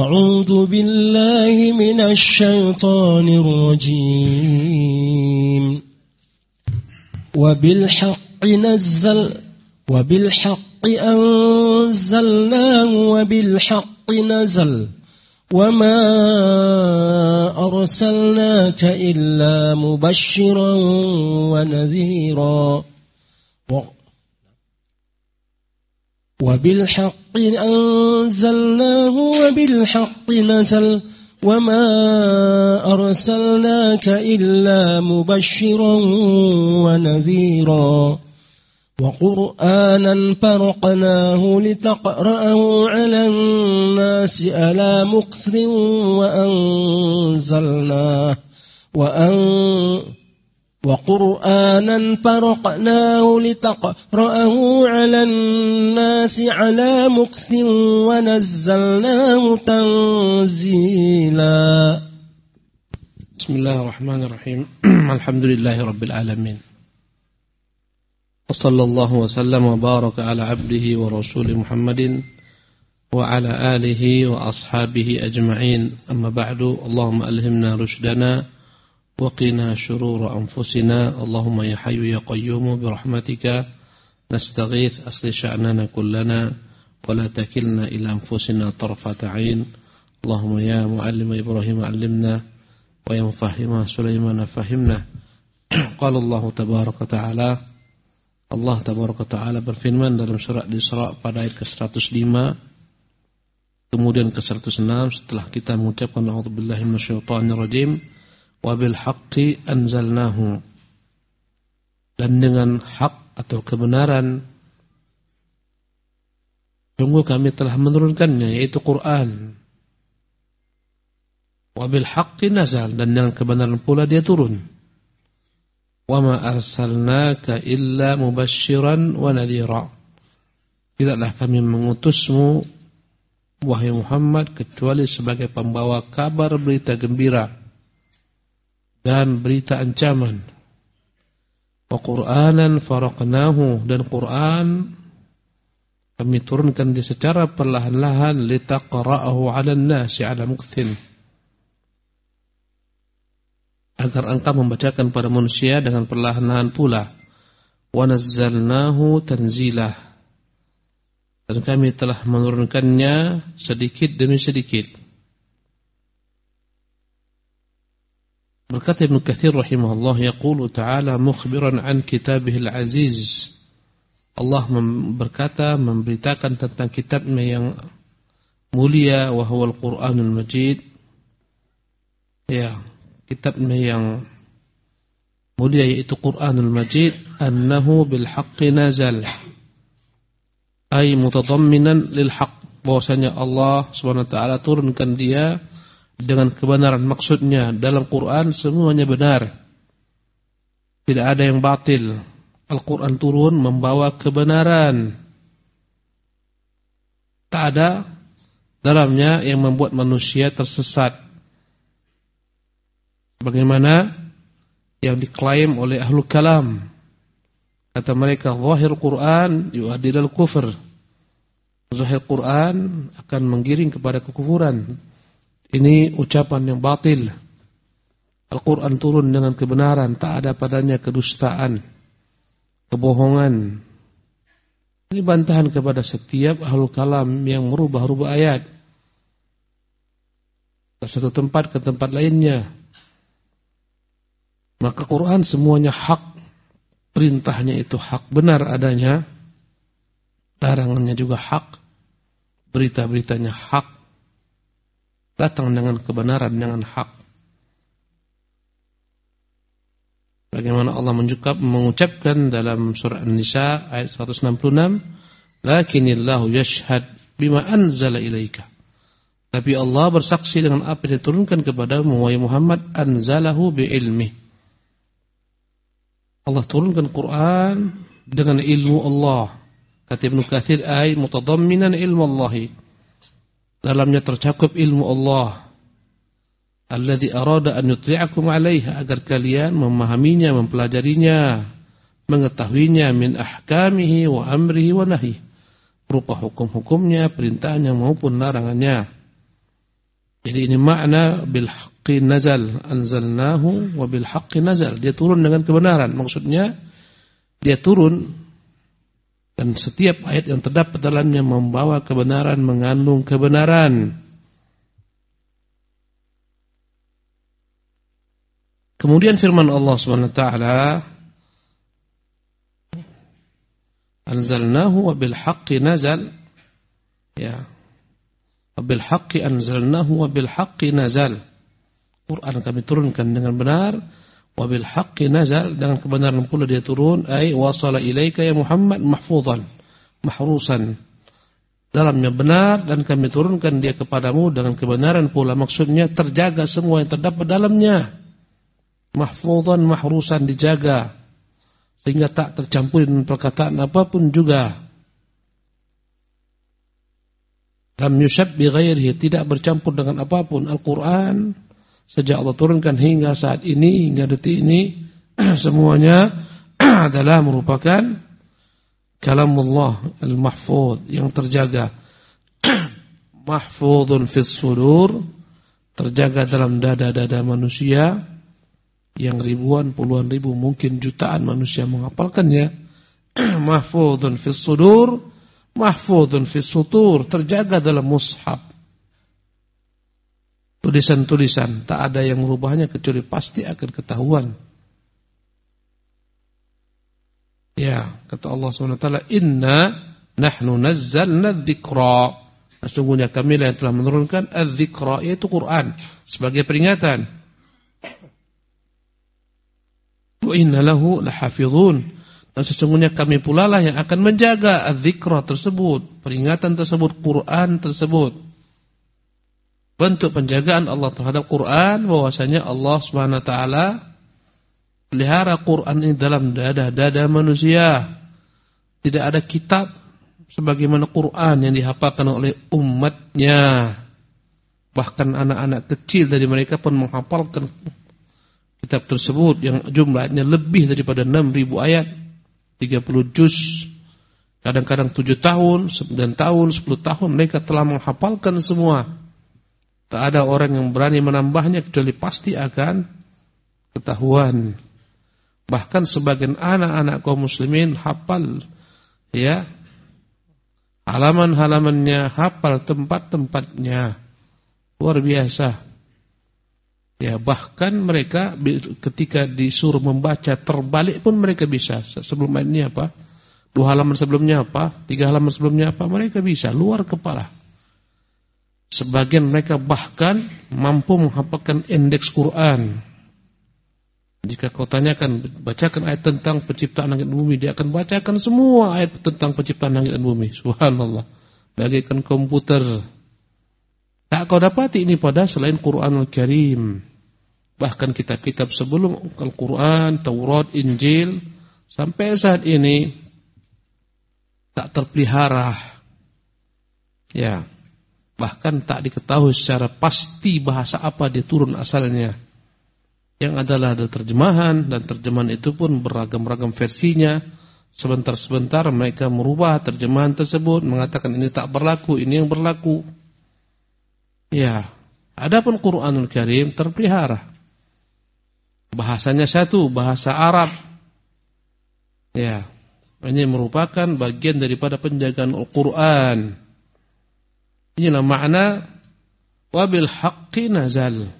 أعوذ بالله من الشيطان الرجيم وبالحق أنزلناه وبالحق نزل وما أرسلناك إلا مبشرا ونذيرا وبالحق أنزلناه وبالحق نزل وما أرسلناك إلا مبشرا ونذيرا وقرآنا فرقناه لتقرأه على الناس على مكث وقرآنا فرقناه لتقرأه على الناس على مكث ونزلناه تنزيلا. بسم الله الرحمن الرحيم. الحمد لله رب العالمين. وصلى الله وسلم وبارك على عبده ورسوله محمد وعلى آله وأصحابه أجمعين. أما بعد، اللهم ألهمنا رشدنا وقنا شرور أنفسنا. اللهم يا حي يا قيوم برحمتك نستغيث أصلح شأننا كلنا ولا تكلنا إلى أنفسنا طرفة عين. اللهم يا معلم إبراهيم علمنا ويا مفهم سليمان فهمنا. قال الله تبارك وتعالى, Allah tabaraka ta'ala berfirman dalam surah Al-Isra pada ayat ke-105 kemudian ke-106 setelah kita mengucapkan a'udzubillahi minasyaitonirrajim wa bil haqqi anzalnahu, dan dengan hak atau kebenaran sungguh kami telah menurunkannya, yaitu Quran. Wa bil haqqi nazal, dan dengan kebenaran pula dia turun. Wa ma arsalnaka illa mubasysyiran wa nadhira, tidaklah kami mengutusmu wahai Muhammad kecuali sebagai pembawa kabar berita gembira dan berita ancaman. Wa Qur'anan faraqnahu, dan Quran kami turunkan dia secara perlahan-lahan litaqra'ahu 'alan nasi 'ala mukthin, agar engkau membacakan pada manusia dengan perlahan-lahan pula. Wa nazzalnahu tanzilah, dan kami telah menurunkannya sedikit demi sedikit. Berkata Ibnu Katsir rahimahullah, yaqulu ta'ala mukhbiran an kitabihil aziz, Allah berkata memberitakan tentang kitabnya yang mulia, wa huwal Qur'anul Majid, ya, kitabnya yang mulia yaitu Qur'anul Majid, annahu bil haqqi nazal, ay mutadamminan lil haqq, bahwasanya Allah Subhanahu wa taala turunkan dia dengan kebenaran. Maksudnya dalam Quran semuanya benar, tidak ada yang batil. Al-Quran turun membawa kebenaran, tak ada dalamnya yang membuat manusia tersesat bagaimana yang diklaim oleh ahlul kalam. Kata mereka, zahir Quran yu'addil al-kufr, zahir Quran akan menggiring kepada kekufuran. Ini ucapan yang batil. Al-Quran turun dengan kebenaran, tak ada padanya kedustaan, kebohongan. Ini bantahan kepada setiap ahlul kalam yang merubah-rubah ayat dari satu tempat ke tempat lainnya. Maka Quran semuanya hak, perintahnya itu hak, benar adanya, larangannya juga hak, berita-beritanya hak, datang dengan kebenaran, dengan hak. Bagaimana Allah mengucapkan dalam surah An-Nisa ayat 166, lakinillahu yashhad bima anzala ilaika, tapi Allah bersaksi dengan apa yang diturunkan kepadamu wahai Muhammad, anzalahu bi'ilmi, Allah turunkan Quran dengan ilmu Allah. Kata Ibnu Katsir, ay mutadamminan ilmu Allah, dalamnya tercakup ilmu Allah, alladzi arada an yutli'akum 'alaiha, agar kalian memahaminya, mempelajarinya, mengetahuinya, min ahkamihi wa amrihi wa nahyi, berupa hukum-hukumnya, perintahnya maupun larangannya. Jadi ini makna bil haqqi nazal, anzalnahu wa bil haqqi nazal. Dia turun dengan kebenaran. Maksudnya dia turun dan setiap ayat yang terdapat dalamnya membawa kebenaran, mengandung kebenaran. Kemudian firman Allah Subhanahu wa taala, anzalnahu wa bil haqqi nazal. Ya. Wa bil haqqi anzalnahu wa bil haqqi nazal. Quran kami turunkan dengan benar, wa bil haqqi nazal, dengan kebenaran pula dia turun, ay wasala ilaika ya Muhammad mahfuzan, mahrusan. Dalamnya benar dan kami turunkan dia kepadamu dengan kebenaran pula. Maksudnya terjaga semua yang terdapat dalamnya. Mahfuzan, mahrusan, dijaga sehingga tak tercampur dengan perkataan apapun juga. Lam yushab bi ghairihi, tidak bercampur dengan apapun. Al-Quran sejak Allah turunkan hingga saat ini, hingga detik ini, semuanya adalah merupakan kalamullah al-mahfuz, yang terjaga. Mahfuzun fis sudur, terjaga dalam dada-dada manusia, yang ribuan, puluhan ribu, mungkin jutaan manusia menghafalkannya. Mahfuzun fis sudur, mahfuzun fis sutur, terjaga dalam mushaf. Tulisan-tulisan, tak ada yang merubahnya kecuali pasti akan ketahuan. Ya, kata Allah SWT, inna nahnu nazzalna dzikra. Sesungguhnya kami yang telah menurunkan az-dzikra, yaitu Quran, sebagai peringatan. Wa inna lahu lahafizun, dan sesungguhnya kami pula lah yang akan menjaga az-dzikra tersebut, peringatan tersebut, Quran tersebut. Bentuk penjagaan Allah terhadap Quran, bahwasanya Allah Subhanahu wa taala pelihara Quran ini dalam dada-dada manusia. Tidak ada kitab sebagaimana Quran yang dihafalkan oleh umatnya. Bahkan anak-anak kecil dari mereka pun menghafalkan kitab tersebut yang jumlahnya lebih daripada 6.000 ayat, 30 juz. Kadang-kadang 7 tahun, 9 tahun, 10 tahun mereka telah menghafalkan semua. Tak ada orang yang berani menambahnya kecuali pasti akan ketahuan. Bahkan sebagian anak-anak kaum muslimin hafal, ya, halaman-halamannya, hafal tempat-tempatnya. Luar biasa. Ya, bahkan mereka ketika disuruh membaca terbalik pun mereka bisa. Sebelum ayat ini apa? 2 halaman sebelumnya apa? 3 halaman sebelumnya apa? Mereka bisa, luar kepala. Sebagian mereka bahkan mampu menghafalkan indeks Quran. Jika kau tanyakan, bacakan ayat tentang penciptaan langit dan bumi, dia akan bacakan semua ayat tentang penciptaan langit dan bumi. Subhanallah. Bagaikan komputer. Tak kau dapati ini pada selain Quranul Karim. Bahkan kitab-kitab sebelum Al-Quran, Taurat, Injil, sampai saat ini tak terpelihara. Ya, bahkan tak diketahui secara pasti bahasa apa dia turun asalnya. Yang adalah ada terjemahan, dan terjemahan itu pun beragam-ragam versinya. Sebentar-sebentar mereka merubah terjemahan tersebut, mengatakan ini tak berlaku, ini yang berlaku. Ya, adapun Quranul Karim terpelihara. Bahasanya satu, bahasa Arab. Ya, ini merupakan bagian daripada penjagaan Al-Quran. Inilah makna wabil haqqi nazal.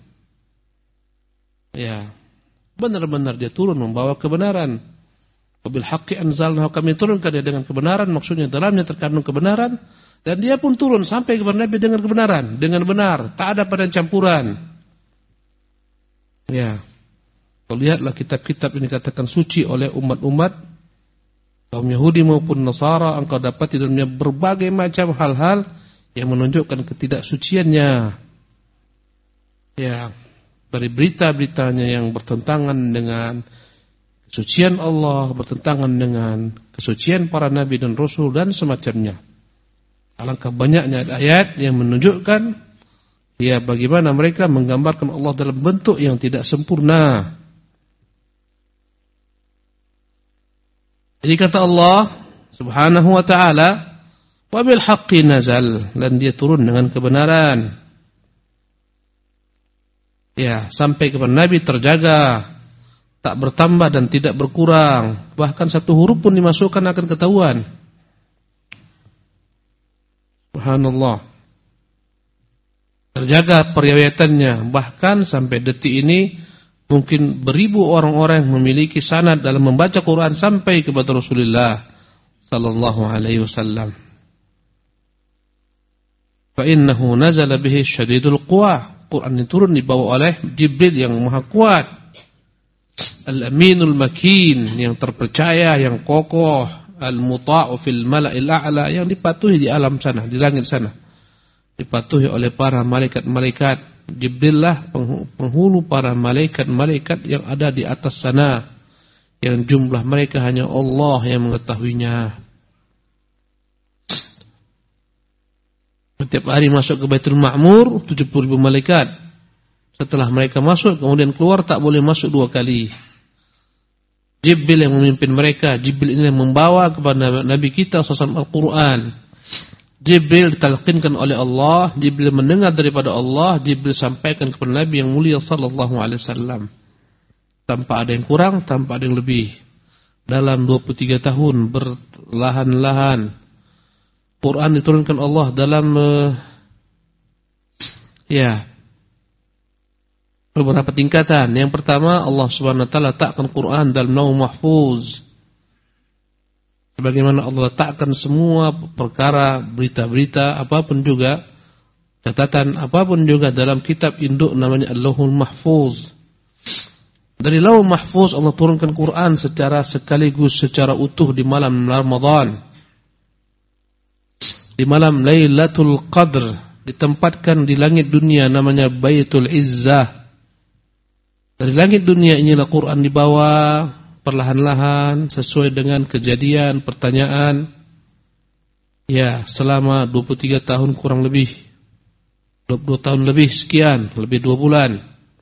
Ya, benar-benar dia turun membawa kebenaran. Wabil haqqi anzalnahu, kami turunkan dia dengan kebenaran, maksudnya dalamnya terkandung kebenaran, dan dia pun turun sampai kepada Nabi dengan kebenaran, dengan benar, tak ada pada campuran. Ya, lihatlah kitab-kitab ini katakan suci oleh umat-umat kaum Yahudi maupun Nasara, engkau dapat di dalamnya berbagai macam hal-hal yang menunjukkan ketidaksuciannya. Ya, dari berita-beritanya yang bertentangan dengan kesucian Allah, bertentangan dengan kesucian para nabi dan rasul dan semacamnya. Alangkah banyaknya ayat yang menunjukkan ya bagaimana mereka menggambarkan Allah dalam bentuk yang tidak sempurna. Jadi kata Allah Subhanahu wa ta'ala, wa bil haqqi nazal, dan dia turun dengan kebenaran. Ya, sampai kepada Nabi terjaga, tak bertambah dan tidak berkurang. Bahkan satu huruf pun dimasukkan akan ketahuan. Subhanallah. Terjaga periwayatannya. Bahkan sampai detik ini mungkin beribu orang-orang yang memiliki sanad dalam membaca Quran sampai kepada Rasulullah sallallahu alaihi wasallam. Fa innahu nazala bihi syadidul quwa. Quran ini turun dibawa oleh Jibril yang maha kuat. Al-aminul makin, yang terpercaya, yang kokoh, al-muta'u fil mala'il a'la, yang dipatuhi di alam sana, di langit sana. Dipatuhi oleh para malaikat-malaikat. Jibril lah penghulu para malaikat-malaikat yang ada di atas sana, yang jumlah mereka hanya Allah yang mengetahuinya. Setiap hari masuk ke Baitul Ma'mur 70.000 malaikat. Setelah mereka masuk kemudian keluar, tak boleh masuk 2 kali. Jibril yang memimpin mereka. Jibril ini yang membawa kepada Nabi kita SAW Al-Quran. Jibril ditalqinkan oleh Allah. Jibril mendengar daripada Allah. Jibril sampaikan kepada Nabi yang mulia sallallahu alaihi wasallam. Tanpa ada yang kurang, tanpa ada yang lebih. Dalam 23 tahun berlahan-lahan Quran diturunkan Allah dalam beberapa tingkatan. Yang pertama, Allah Subhanahu wa taala letakkan Quran dalam Lauh Mahfuz. Sebagaimana Allah letakkan semua perkara, berita-berita apapun juga, catatan apapun juga dalam kitab induk namanya Al-Lauhul Mahfuz. Dari Lauh Mahfuz Allah turunkan Quran secara sekaligus, secara utuh di malam Ramadan. Di malam Lailatul Qadr ditempatkan di langit dunia namanya Baitul Izzah. Dari langit dunia inilah Quran dibawa perlahan-lahan sesuai dengan kejadian, pertanyaan. Ya, selama 23 tahun kurang lebih. 20 tahun lebih sekian, lebih 2 bulan.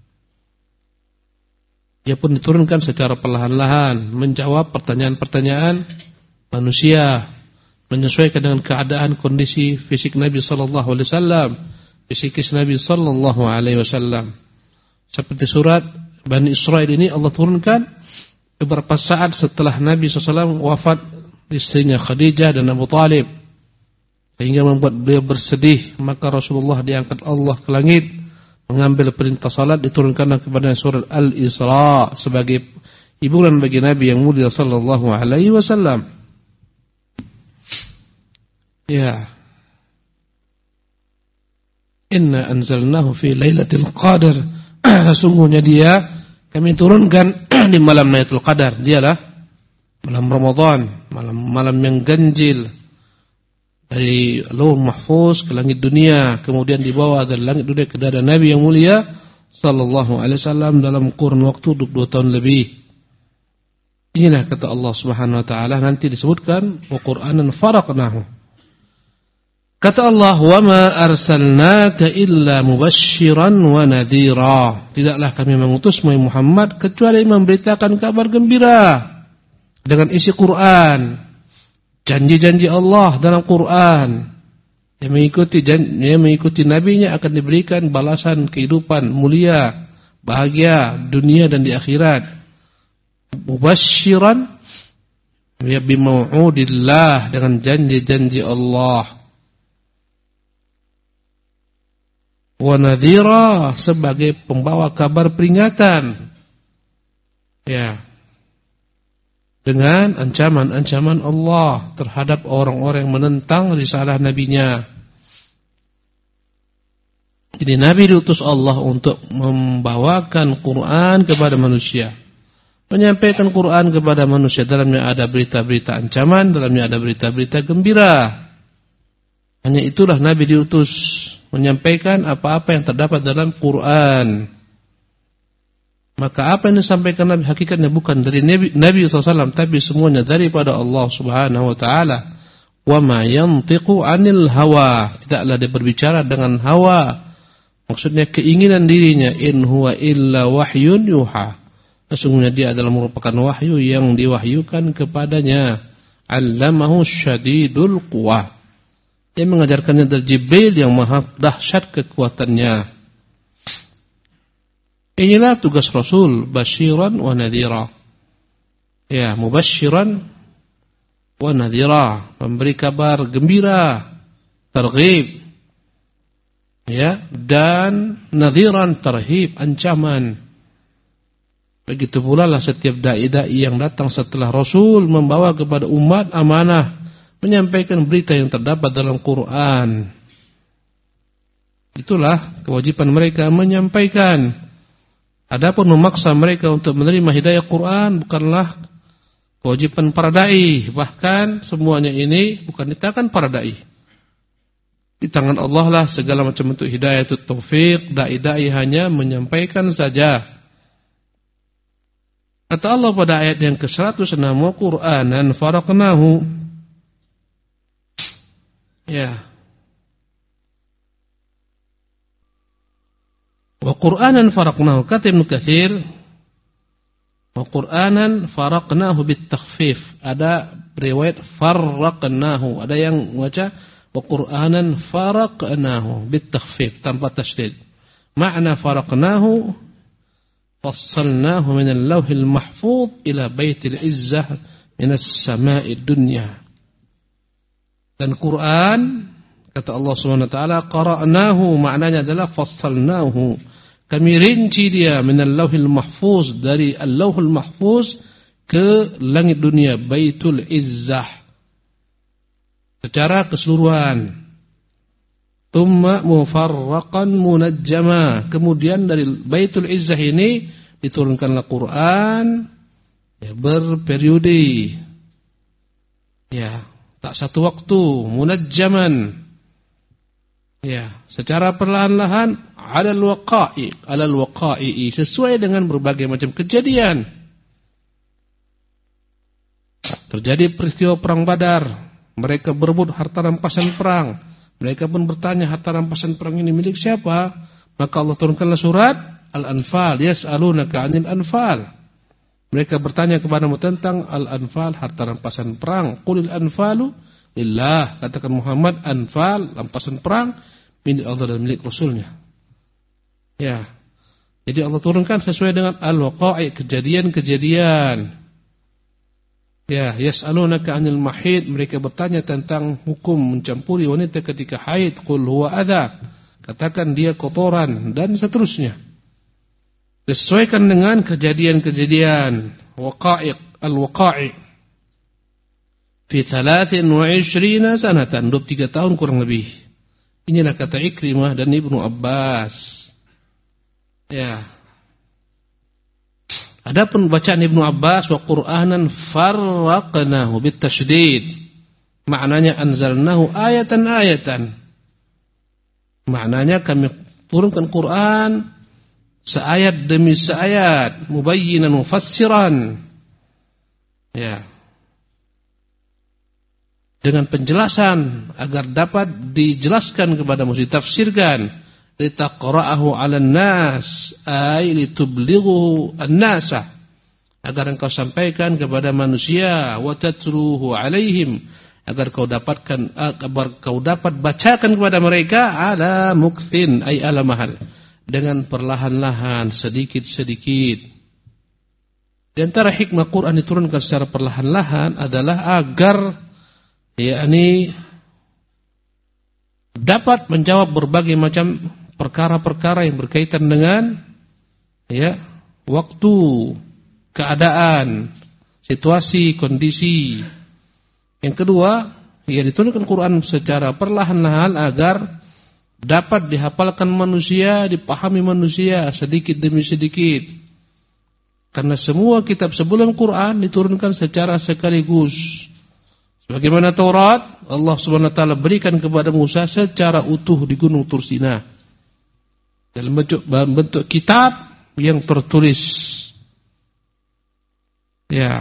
Dia pun diturunkan secara perlahan-lahan menjawab pertanyaan-pertanyaan manusia, menyesuaikan dengan keadaan kondisi fisik Nabi sallallahu alaihi wasallam, psikis Nabi sallallahu alaihi wasallam. Seperti surat Bani Israil ini Allah turunkan beberapa saat setelah Nabi SAW wafat istrinya Khadijah dan Abu Talib, sehingga membuat beliau bersedih. Maka Rasulullah diangkat Allah ke langit, mengambil perintah salat, diturunkan kepada surat Al-Isra sebagai hiburan bagi Nabi yang mulia sallallahu alaihi wasallam. Ya. Inna anzalnahu fi lailatul qadar. Sesungguhnya dia kami turunkan di malam Lailatul Qadar. Dialah malam Ramadan, malam yang ganjil. Dari Lauh Mahfuz ke langit dunia, kemudian dibawa dari langit dunia ke dada Nabi yang mulia sallallahu alaihi wasallam dalam kurun waktu 22 tahun lebih. Inilah kata Allah Subhanahu wa taala, nanti disebutkan wa Qur'anan faraqnahu. Kata Allah, "Wa ma arsalnaka illa mubasysyiran wa nadhira." Tidaklah kami mengutusmu Muhammad kecuali memberitakan kabar gembira dengan isi Quran, janji-janji Allah dalam Quran. Yang mengikuti nabinya akan diberikan balasan kehidupan mulia, bahagia dunia dan di akhirat. Mubasysyiran ya bi mau'udillah, dengan janji-janji Allah. Wa nadhira, sebagai pembawa kabar peringatan. Ya. Dengan ancaman-ancaman Allah terhadap orang-orang yang menentang risalah nabinya. Jadi Nabi diutus Allah untuk membawakan Quran kepada manusia, menyampaikan Quran kepada manusia. Dalamnya ada berita-berita ancaman, dalamnya ada berita-berita gembira. Hanya itulah Nabi diutus, menyampaikan apa-apa yang terdapat dalam Quran. Maka apa yang disampaikan Nabi hakikatnya bukan dari Nabi SAW, tapi semuanya daripada Allah Subhanahu wa taala. Wa ma yantiqu 'anil hawa, tidaklah dia berbicara dengan hawa, maksudnya keinginan dirinya. In huwa illa wahyun yuha, sesungguhnya dia adalah merupakan wahyu yang diwahyukan kepadanya. 'Allamahu syadidul quwa, dia mengajarkannya dari Jibril yang maha dahsyat kekuatannya. Inilah tugas Rasul, basyiran wa nadhira. Ya, mubasyiran wa nadhira, memberi kabar gembira, targhib. Ya, dan nadhiran, tarhib, ancaman. Begitu pula lah setiap dai-dai yang datang setelah Rasul membawa kepada umat amanah, menyampaikan berita yang terdapat dalam Quran. Itulah kewajiban mereka menyampaikan. Adapun memaksa mereka untuk menerima hidayah Quran bukanlah kewajiban para dai. Bahkan semuanya ini bukan di tangan para dai. Di tangan Allah lah segala macam bentuk hidayah itu taufik. Dai-dai hanya menyampaikan saja. Kata Allah pada ayat yang ke-106, wa Qur'anan faraqnahu. Ya. Wa Qur'anan faraqnahu, kata Ibnu Katsir, wa Qur'anan faraqnahu bitakhfif. Ada riwayat faraqnahu, ada yang baca wa Qur'anan faraqnahu bitakhfif tanpa tasydid. Makna faraqnahu fassalnahu min al-lawhil mahfuz ila baitil izzah min as-sama'i dunya. Dan Quran, kata Allah Subhanahu wa taala, qara'nahu, maknanya adalah fassalnahu, kami rinci dia min al-lawhil mahfuz, dari al-lawhul mahfuz ke langit dunia, baitul izzah, secara keseluruhan. Thumma mufarraqan munajjama, kemudian dari baitul izzah ini diturunkanlah Quran, ya, berperiode, ya, tak satu waktu, munajjaman, ya, secara perlahan-lahan, alal waqa'i, sesuai dengan berbagai macam kejadian. Terjadi peristiwa perang Badar, mereka berebut harta rampasan perang. Mereka pun bertanya, harta rampasan perang ini milik siapa? Maka Allah turunkanlah surat Al-Anfal, yas'alunaka 'anil anfal. Mereka bertanya kepadamu tentang Al-Anfal, harta rampasan perang. Qulil anfalu lillah, katakan Muhammad, anfal, rampasan perang milik Allah dan milik Rasulnya. Ya. Jadi Allah turunkan sesuai dengan al-waqa'i, kejadian-kejadian. Ya, yas'alunaka 'anil mahid, mereka bertanya tentang hukum mencampuri wanita ketika haid. Qul huwa adza, katakan dia kotoran, dan seterusnya. Disesuaikan dengan kejadian-kejadian, waqa'i', al-waqa'i. Fi 23 sanatan, 23 tahun kurang lebih. Inilah kata Ikrimah dan Ibnu Abbas. Ya. Adapun bacaan Ibnu Abbas, wa Qur'anan farraqnahu bitasydid, maknanya anzalnahu ayatan-ayatan. Maknanya kami turunkan Quran seayat demi seayat, mubayyinan mufassiran. Ya. Dengan penjelasan agar dapat dijelaskan kepadamu, ditafsirkan. Litaqra'ahu 'alan nas, ay litublighu an-nasa, agar engkau sampaikan kepada manusia, wa tatluhu 'alaihim, agar kau dapat bacakan kepada mereka, ala mukthin, ay ala mahal, dengan perlahan-lahan, sedikit-sedikit. Di antara hikmah Quran diturunkan secara perlahan-lahan adalah agar, yakni, dapat menjawab berbagai macam perkara-perkara yang berkaitan dengan, ya, waktu, keadaan, situasi, kondisi. Yang kedua, ya, diturunkan Quran secara perlahan-lahan agar dapat dihafalkan manusia, dipahami manusia sedikit demi sedikit. Karena semua kitab sebelum Quran diturunkan secara sekaligus. Bagaimana Taurat, Allah Subhanahu wa taala berikan kepada Musa secara utuh di Gunung Tursina, dalam bentuk kitab yang tertulis. Ya.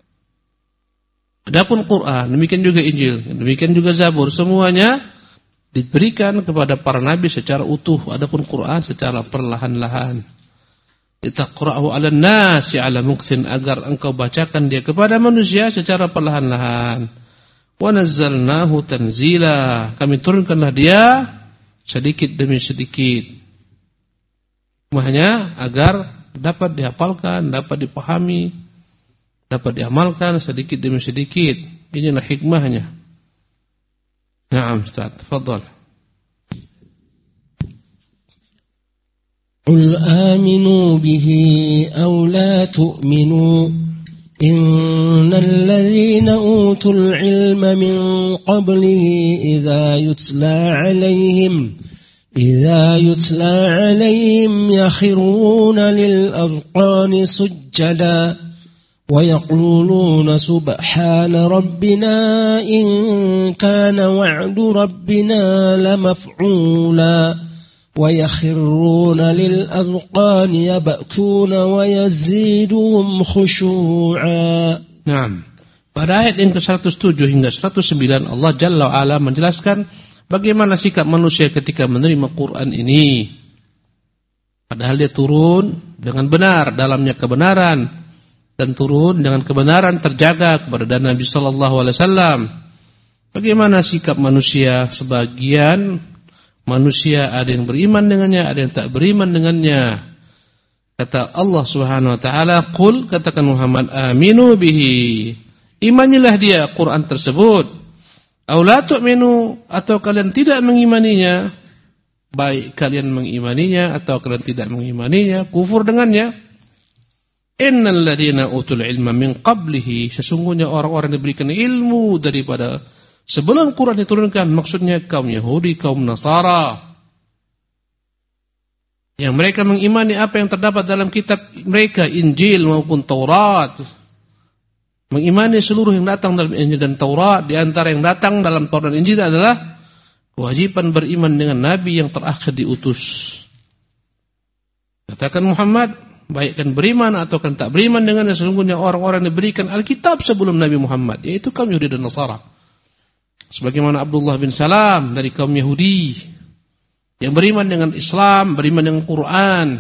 Adapun Quran, demikian juga Injil, demikian juga Zabur, semuanya diberikan kepada para nabi secara utuh. Adapun Quran secara perlahan-lahan. Litaqra'ahu 'alan nasi 'ala mukthin, agar engkau bacakan dia kepada manusia secara perlahan-lahan. Wa nazzalnahu tanzila, kami turunkanlah dia sedikit demi sedikit. Hikmahnya agar dapat dihafalkan, dapat dipahami, dapat diamalkan sedikit demi sedikit. Inilah hikmahnya. Naam, Ustaz, tafadhal. قل آمنوا به أو لا تؤمنوا إن الذين أوتوا العلم من قبله إذا يتلى عليهم يخرون للأذقان سجدا ويقولون سبحان ربنا إن كان وعد ربنا لمفعولا ويخرون للأذقان يبكون ويزيدهم خشوعا. Naam. Pada ayat yang ke-107 hingga 109 Allah Jalla wa'ala menjelaskan bagaimana sikap manusia ketika menerima Quran ini. Padahal dia turun dengan benar, dalamnya kebenaran, dan turun dengan kebenaran terjaga kepada Nabi sallallahu alaihi wasallam. Bagaimana sikap manusia? Sebagian manusia ada yang beriman dengannya, ada yang tak beriman dengannya. Kata Allah Subhanahu wa taala, "Qul," katakan Muhammad, "aminu bihi." Imanilah dia Quran tersebut. "Aw la tu'minu," atau kalian tidak mengimaninya. Baik kalian mengimaninya atau kalian tidak mengimaninya, kufur dengannya. Innal ladzina utul ilma min qablihi, sesungguhnya orang-orang yang diberikan ilmu daripada sebelum Quran diturunkan, maksudnya kaum Yahudi, kaum Nasara, yang mereka mengimani apa yang terdapat dalam kitab mereka, Injil maupun Taurat, mengimani seluruh yang datang dalam Injil dan Taurat. Di antara yang datang dalam Taurat dan Injil adalah kewajiban beriman dengan Nabi yang terakhir diutus. Katakan Muhammad, baik kan beriman atau kan tak beriman dengannya, sesungguhnya orang-orang yang diberikan Alkitab sebelum Nabi Muhammad, yaitu kaum Yahudi dan Nasara. Sebagaimana Abdullah bin Salam dari kaum Yahudi yang beriman dengan Islam, beriman dengan Quran.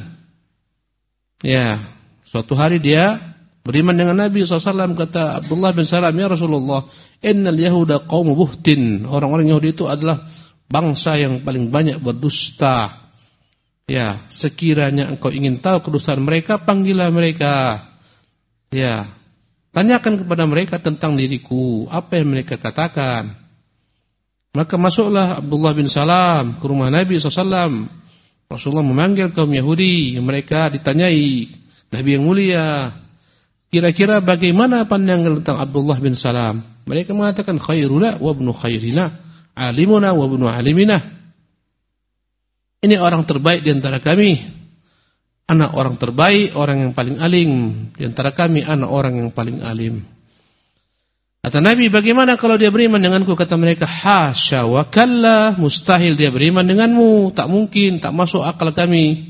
Ya, suatu hari dia beriman dengan Nabi SAW. Kata Abdullah bin Salam, "Ya Rasulullah, innal yahuda qaumu buhtin." Orang-orang Yahudi itu adalah bangsa yang paling banyak berdusta. Ya, sekiranya engkau ingin tahu kedustaan mereka, panggillah mereka. Ya, tanyakan kepada mereka tentang diriku, apa yang mereka katakan. Maka masuklah Abdullah bin Salam ke rumah Nabi SAW. Rasulullah memanggil kaum Yahudi. Mereka ditanyai, Nabi yang mulia, kira-kira bagaimana pandangan tentang Abdullah bin Salam? Mereka mengatakan, khairuna wa ibnu khairina, alimuna wa ibnu alimina. Ini orang terbaik di antara kami, anak orang terbaik, orang yang paling alim di antara kami, anak orang yang paling alim. Kata Nabi, bagaimana kalau dia beriman denganku? Kata mereka, hasya wa kalla, mustahil dia beriman denganmu, tak mungkin, tak masuk akal kami.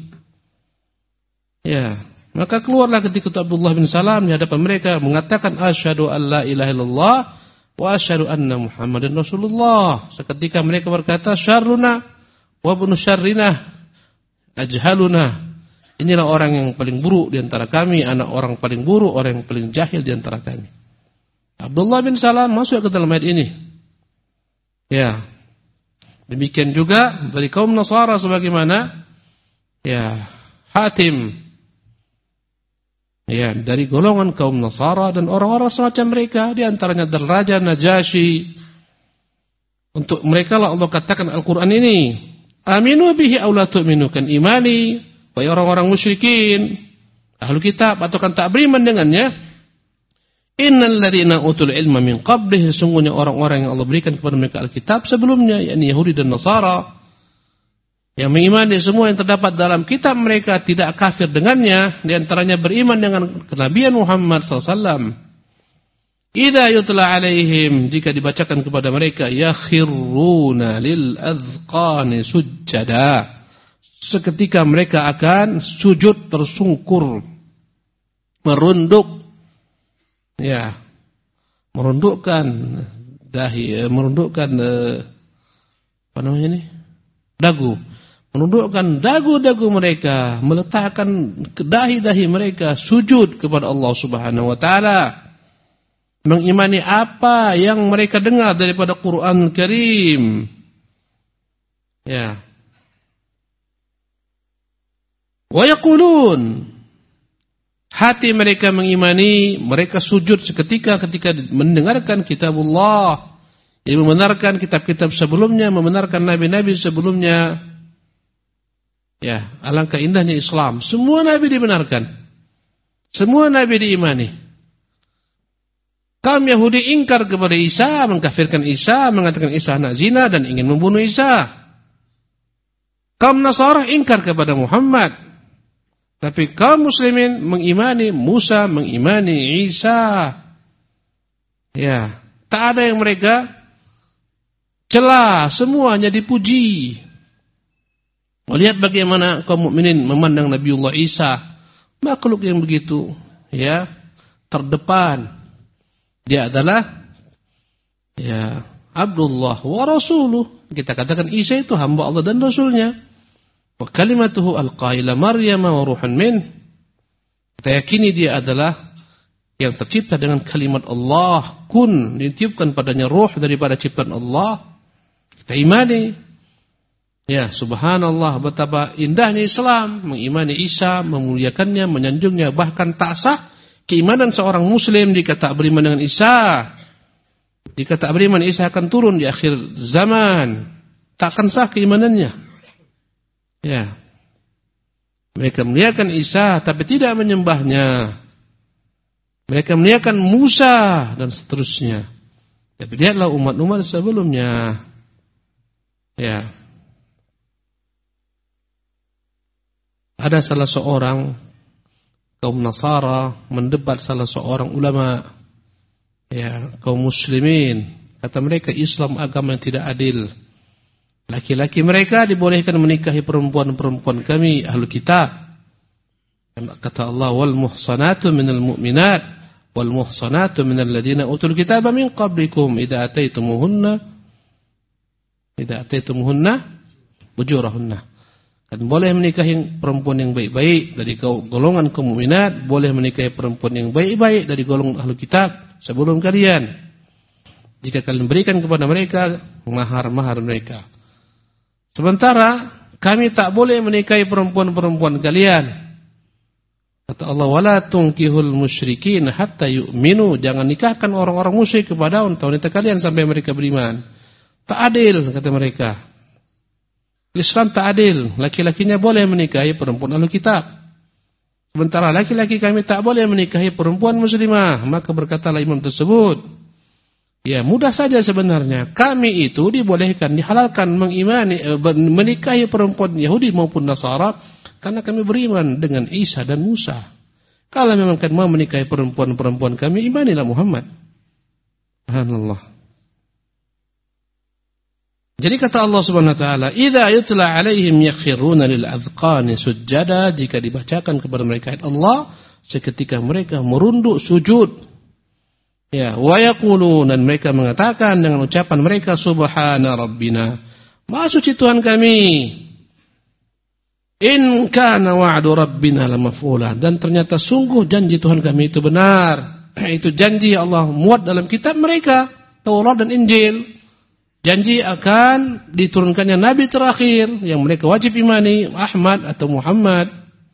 Ya, maka keluarlah ketika Abdullah bin Salam di hadapan mereka mengatakan, asyhadu an la ilaha illallah wa asyhadu anna Muhammadan Rasulullah. Seketika mereka berkata, syarruna wa ibnu syarrina ajhaluna. Inilah orang yang paling buruk di antara kami, anak orang paling buruk, orang yang paling jahil di antara kami. Abdullah bin Salam masuk ke dalam ayat ini. Ya. Demikian juga dari kaum Nasara sebagaimana ya Hatim. Ya, dari golongan kaum Nasara dan orang-orang semacam mereka, di antaranya adalah Raja Najasyi. Untuk mereka lah Allah katakan Al-Qur'an ini, aminu bihi aw la tu'minu, kan imani wahai orang-orang musyrikin, ahlu kitab atau kan tak beriman dengannya. Innal ladzina utul ilma min qablihi, sesungguhnya orang-orang yang Allah berikan kepada mereka Alkitab sebelumnya, yakni Yahudi dan Nasara, yang mengimani semua yang terdapat dalam kitab mereka, tidak kafir dengannya, di antaranya beriman dengan kenabian Muhammad SAW. Idza yutla alaihim, jika dibacakan kepada mereka, yakhiruna lil adhqani sujada, seketika mereka akan sujud tersungkur, merunduk. Ya, merundukkan dahi, merundukkan apa namanya ini? Dagu. Menundukkan dagu-dagu mereka, meletakkan dahi-dahi mereka sujud kepada Allah Subhanahu wa taala. Mengimani apa yang mereka dengar daripada Quran Karim. Ya. Wa yaqulun, hati mereka mengimani, mereka sujud seketika ketika mendengarkan kitabullah, yang membenarkan kitab-kitab sebelumnya, membenarkan nabi-nabi sebelumnya. Ya, alangkah indahnya Islam. Semua nabi dibenarkan. Semua nabi diimani. Kaum Yahudi ingkar kepada Isa, mengkafirkan Isa, mengatakan Isa anak zina dan ingin membunuh Isa. Kaum Nasara ingkar kepada Muhammad. Tapi kaum muslimin mengimani Musa, mengimani Isa. Ya, tak ada yang mereka cela, semuanya dipuji. Lihat bagaimana kaum mukminin memandang Nabiullah Isa, makhluk yang begitu ya terdepan. Dia adalah ya Abdullah wa Rasuluh. Kita katakan Isa itu hamba Allah dan Rasulnya. Wa kalimatuhu alqa ila Maryam wa ruhun min. Kita yakini dia adalah yang tercipta dengan kalimat Allah, kun, ditiupkan padanya ruh daripada ciptaan Allah. Kita imani. Ya, subhanallah, betapa indahnya Islam, mengimani Isa, memuliakannya, menyanjungnya, bahkan tak sah keimanan seorang muslim jika tak beriman dengan Isa. Jika tak beriman Isa akan turun di akhir zaman, takkan sah keimanannya. Ya. Mereka memuliakan Isa tapi tidak menyembahnya. Mereka memuliakan Musa dan seterusnya. Tapi lihatlah umat-umat sebelumnya. Ya. Ada salah seorang kaum Nasara mendebat salah seorang ulama ya kaum muslimin. Kata mereka Islam agama yang tidak adil. Laki-laki mereka dibolehkan menikahi perempuan-perempuan kami ahlu kitab. Kata Allah wal muhsanatu minal mu'minat wal muhsanatu minal ladina utul kitaba min qablikum idza ataitumuhunna ujurahunna. Dan boleh menikahi perempuan yang baik-baik dari golongan kaum mukminat, boleh menikahi perempuan yang baik-baik dari golongan ahlu kitab sebelum kalian. Jika kalian berikan kepada mereka mahar-mahar mereka. Sementara kami tak boleh menikahi perempuan-perempuan kalian. Kata Allah, wala tunkihul musyrikin hatta yu'minu. Jangan nikahkan orang-orang musyrik kepada wanita kalian sampai mereka beriman. Tak adil, kata mereka. Islam tak adil. Laki-lakinya boleh menikahi perempuan ahlu kitab. Sementara laki-laki kami tak boleh menikahi perempuan muslimah. Maka berkatalah imam tersebut, ya mudah saja sebenarnya. Kami itu dibolehkan, dihalalkan menikahi perempuan Yahudi maupun Nasara karena kami beriman dengan Isa dan Musa. Kalau memang kalian mau menikahi perempuan-perempuan kami, imanilah Muhammad. Subhanallah. Jadi kata Allah Subhanahu wa taala, "Idza yutla 'alaihim yakhiruna lil azqani sujada." Jika dibacakan kepada mereka ayat Allah, seketika mereka merunduk sujud. Ya, wa yaqulun, dan mereka mengatakan dengan ucapan mereka subhana rabbina. Maha suci Tuhan kami. In kana wa'du rabbina lamaf'ula, dan ternyata sungguh janji Tuhan kami itu benar. Itu janji Allah muat dalam kitab mereka, Taurat dan Injil. Janji akan diturunkannya nabi terakhir yang mereka wajib imani, Ahmad atau Muhammad.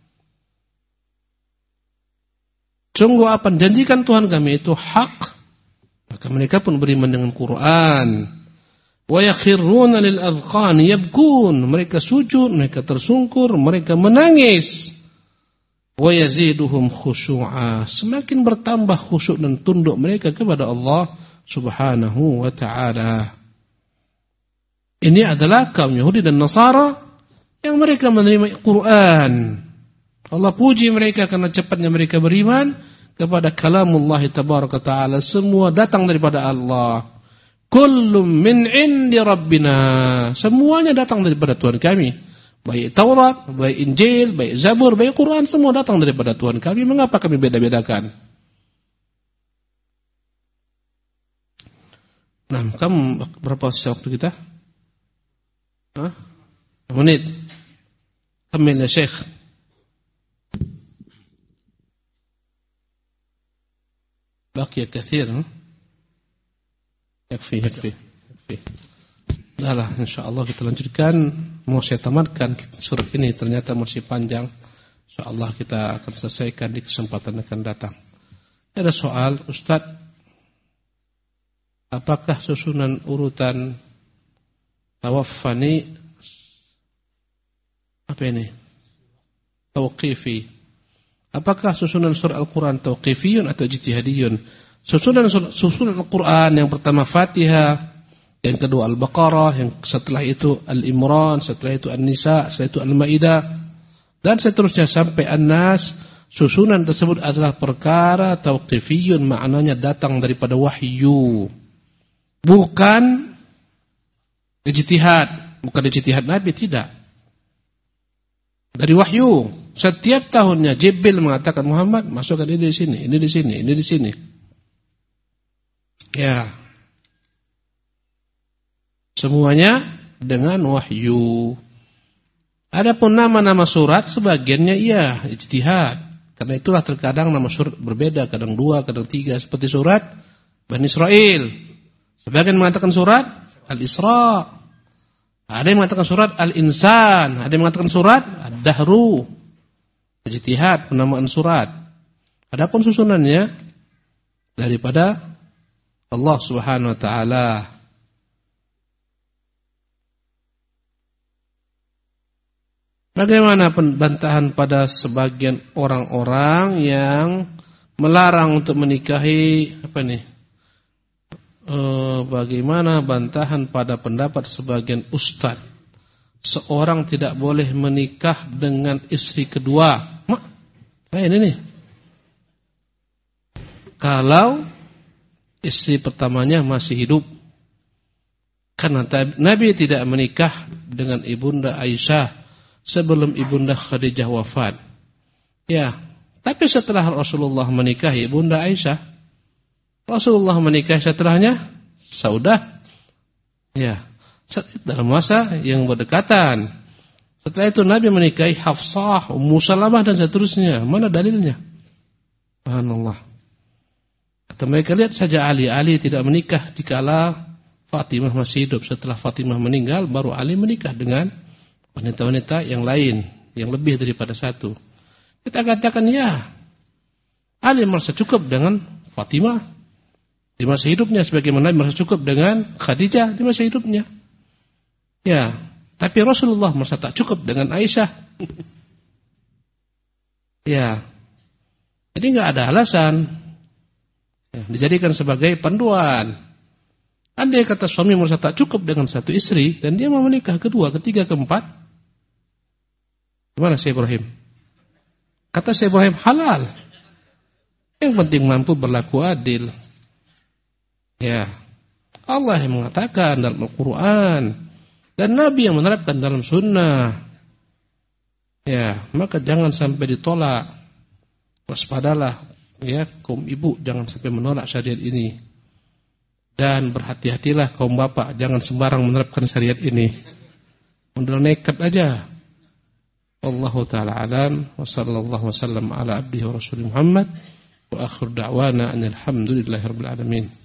Sungguh apa janjikan Tuhan kami itu hak. Maka mereka pun beriman dengan Quran. Wa yakhirruna lil azqani yabkun. Mereka sujud, mereka tersungkur, mereka menangis. Wa yaziduhum khusyu'a. Semakin bertambah khusyuk dan tunduk mereka kepada Allah Subhanahu wa ta'ala. Ini adalah kaum Yahudi dan Nasara yang mereka menerima Quran. Allah puji mereka karena cepatnya mereka beriman kepada kalamullah tabaraka ta'ala. Semua datang daripada Allah. Kullum min indi rabbina. Semuanya datang daripada Tuhan kami. Baik Taurat, baik Injil, baik Zabur, baik Quran, semua datang daripada Tuhan kami. Mengapa kami beda-bedakan? Nah, kamu berapa waktu kita? Menit. Kamil ya Syekh. Baqi kathir. Yakfi. Dahlah, insyaallah kita lanjutkan. Mau saya tamatkan surat ini ternyata masih panjang. Insyaallah kita akan selesaikan di kesempatan akan datang. Ada soal, Ustaz, apakah susunan urutan tawaffani apa ini? Tauqifi. Apakah susunan surah Al-Quran tauqifiyun atau ijtihadiyun? Susunan Al-Quran yang pertama Fatihah, yang kedua Al-Baqarah, yang setelah itu Al-Imran, setelah itu An-Nisa, setelah itu Al-Maidah, dan seterusnya sampai An-Nas. Susunan tersebut adalah perkara tauqifiyun, maknanya datang daripada wahyu, bukan ijtihad, bukan ijtihad Nabi, tidak. Dari wahyu. Setiap tahunnya Jibril mengatakan, Muhammad masukkan ini di sini, ini di sini, ini di sini. Ya. Semuanya dengan wahyu. Adapun nama-nama surat sebagiannya iya ijtihad. Karena itulah terkadang nama surat berbeda, kadang 2, kadang 3, seperti surat Bani Israil. Sebagian mengatakan surat Al-Isra. Ada yang mengatakan surat Al-Insan, ada yang mengatakan surat Ad-Dahru. Ijtihad penamaan surat. Adapun susunannya daripada Allah Subhanahu wa taala. Bagaimana bantahan pada sebagian orang-orang yang melarang untuk menikahi bagaimana bantahan pada pendapat sebagian ustaz, seorang tidak boleh menikah dengan istri kedua. Ini nih. Kalau istri pertamanya masih hidup. Karena Nabi tidak menikah dengan Ibunda Aisyah sebelum Ibunda Khadijah wafat. Ya, tapi setelah Rasulullah menikahi Ibunda Aisyah, Rasulullah menikah setelahnya Saudah. Ya, dalam masa yang berdekatan. Setelah itu Nabi menikahi Hafsah, Ummu Salamah dan seterusnya. Mana dalilnya? Subhanallah. Kata mereka, lihat saja Ali tidak menikah dikala Fatimah masih hidup. Setelah Fatimah meninggal baru Ali menikah dengan wanita-wanita yang lain, yang lebih daripada satu. Kita katakan ya, Ali merasa cukup dengan Fatimah di masa hidupnya, sebagaimana merasa cukup dengan Khadijah di masa hidupnya. Ya, tapi Rasulullah merasa tak cukup dengan Aisyah. Ya, jadi nggak ada alasan. Ya, dijadikan sebagai panduan. Andai kata suami merasa tak cukup dengan satu istri dan dia mau menikah kedua, ketiga, keempat, gimana Syekh Ibrahim? Kata Syekh Ibrahim, halal. Yang penting mampu berlaku adil. Ya, Allah yang mengatakan dalam Al-Quran dan Nabi yang menerapkan dalam sunnah. Ya, maka jangan sampai ditolak. Waspadalah, ya, kaum ibu jangan sampai menolak syariat ini. Dan berhati-hatilah kaum bapak, jangan sembarang menerapkan syariat ini. Modal nekat aja. Wallahu ta'ala alam wa sallallahu wasallam ala abdihi wa rasulih Muhammad wa akhir da'wana anil hamdulillahi rabbil alamin.